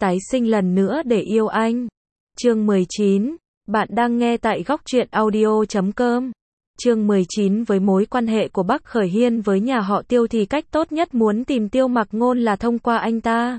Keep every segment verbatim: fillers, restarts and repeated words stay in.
tái sinh lần nữa để yêu anh. Chương mười chín, bạn đang nghe tại góc truyện audio chấm com. Chương mười chín, với mối quan hệ của Bắc Khởi Hiên với nhà họ Tiêu thì cách tốt nhất muốn tìm Tiêu Mặc Ngôn là thông qua anh ta.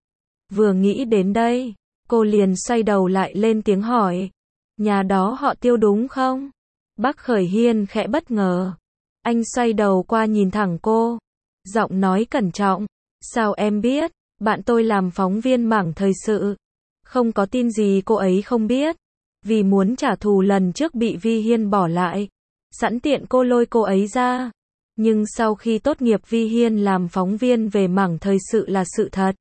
Vừa nghĩ đến đây, cô liền xoay đầu lại lên tiếng hỏi, nhà đó họ Tiêu đúng không? Bắc Khởi Hiên khẽ bất ngờ. Anh xoay đầu qua nhìn thẳng cô, giọng nói cẩn trọng, sao em biết? Bạn tôi làm phóng viên mảng thời sự. Không có tin gì cô ấy không biết. Vì muốn trả thù lần trước bị Vi Hiên bỏ lại, sẵn tiện cô lôi cô ấy ra. Nhưng sau khi tốt nghiệp Vi Hiên làm phóng viên về mảng thời sự là sự thật.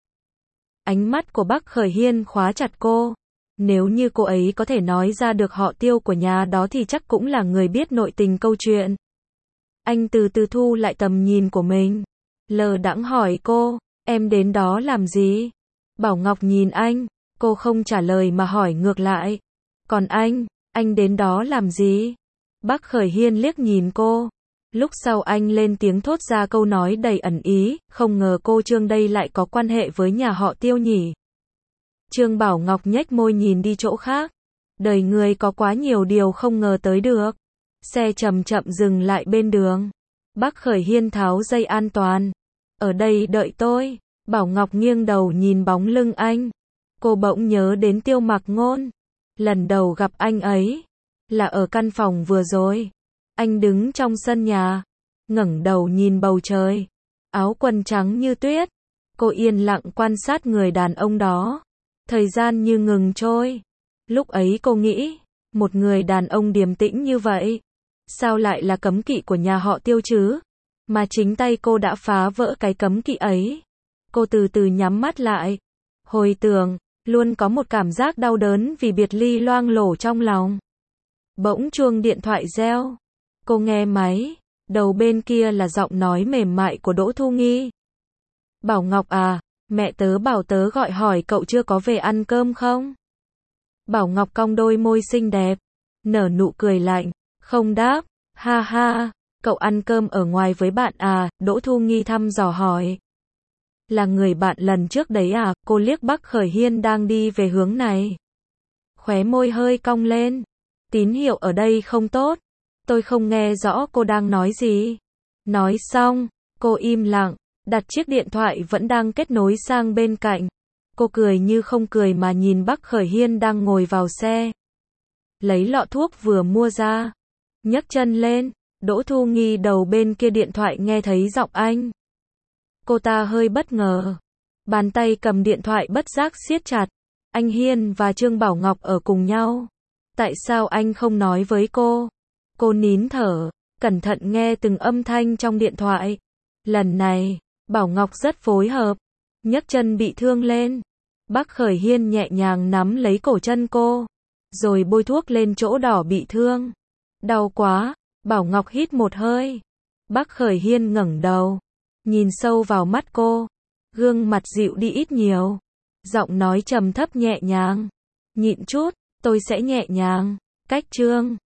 Ánh mắt của Bắc Khởi Hiên khóa chặt cô. Nếu như cô ấy có thể nói ra được họ Tiêu của nhà đó thì chắc cũng là người biết nội tình câu chuyện. Anh từ từ thu lại tầm nhìn của mình, lờ đãng hỏi cô, em đến đó làm gì? Bảo Ngọc nhìn anh, cô không trả lời mà hỏi ngược lại, còn anh, anh đến đó làm gì? Bắc Khởi Hiên liếc nhìn cô, lúc sau anh lên tiếng thốt ra câu nói đầy ẩn ý, không ngờ cô Trương đây lại có quan hệ với nhà họ Tiêu nhỉ? Trương Bảo Ngọc nhếch môi nhìn đi chỗ khác, đời người có quá nhiều điều không ngờ tới được. Xe chậm chậm dừng lại bên đường. Bắc Khởi Hiên tháo dây an toàn. Ở đây đợi tôi. Bảo Ngọc nghiêng đầu nhìn bóng lưng anh. Cô bỗng nhớ đến Tiêu Mặc Ngôn. Lần đầu gặp anh ấy là ở căn phòng vừa rồi. Anh đứng trong sân nhà, ngẩng đầu nhìn bầu trời, áo quần trắng như tuyết. Cô yên lặng quan sát người đàn ông đó. Thời gian như ngừng trôi. Lúc ấy cô nghĩ, một người đàn ông điềm tĩnh như vậy, sao lại là cấm kỵ của nhà họ Tiêu chứ? Mà chính tay cô đã phá vỡ cái cấm kỵ ấy. Cô từ từ nhắm mắt lại. Hồi tưởng, luôn có một cảm giác đau đớn vì biệt ly loang lổ trong lòng. Bỗng chuông điện thoại reo. Cô nghe máy. Đầu bên kia là giọng nói mềm mại của Đỗ Thu Nghi. Bảo Ngọc à, mẹ tớ bảo tớ gọi hỏi cậu chưa có về ăn cơm không? Bảo Ngọc cong đôi môi xinh đẹp, nở nụ cười lạnh, không đáp. Ha ha, cậu ăn cơm ở ngoài với bạn à? Đỗ Thu Nghi thăm dò hỏi. Là người bạn lần trước đấy à? Cô liếc Bắc Khởi Hiên đang đi về hướng này. Khóe môi hơi cong lên. Tín hiệu ở đây không tốt. Tôi không nghe rõ cô đang nói gì. Nói xong, cô im lặng, đặt chiếc điện thoại vẫn đang kết nối sang bên cạnh. Cô cười như không cười mà nhìn Bắc Khởi Hiên đang ngồi vào xe. Lấy lọ thuốc vừa mua ra. Nhấc chân lên. Đỗ Thu Nghi đầu bên kia điện thoại nghe thấy giọng anh. Cô ta hơi bất ngờ. Bàn tay cầm điện thoại bất giác siết chặt. Anh Hiên và Trương Bảo Ngọc ở cùng nhau. Tại sao anh không nói với cô? Cô nín thở, cẩn thận nghe từng âm thanh trong điện thoại. Lần này, Bảo Ngọc rất phối hợp. Nhấc chân bị thương lên. Bắc Khởi Hiên nhẹ nhàng nắm lấy cổ chân cô, rồi bôi thuốc lên chỗ đỏ bị thương. Đau quá. Bảo Ngọc hít một hơi. Bắc Khởi Hiên ngẩng đầu, nhìn sâu vào mắt cô. Gương mặt dịu đi ít nhiều. Giọng nói trầm thấp nhẹ nhàng. Nhịn chút, tôi sẽ nhẹ nhàng. Cách Trương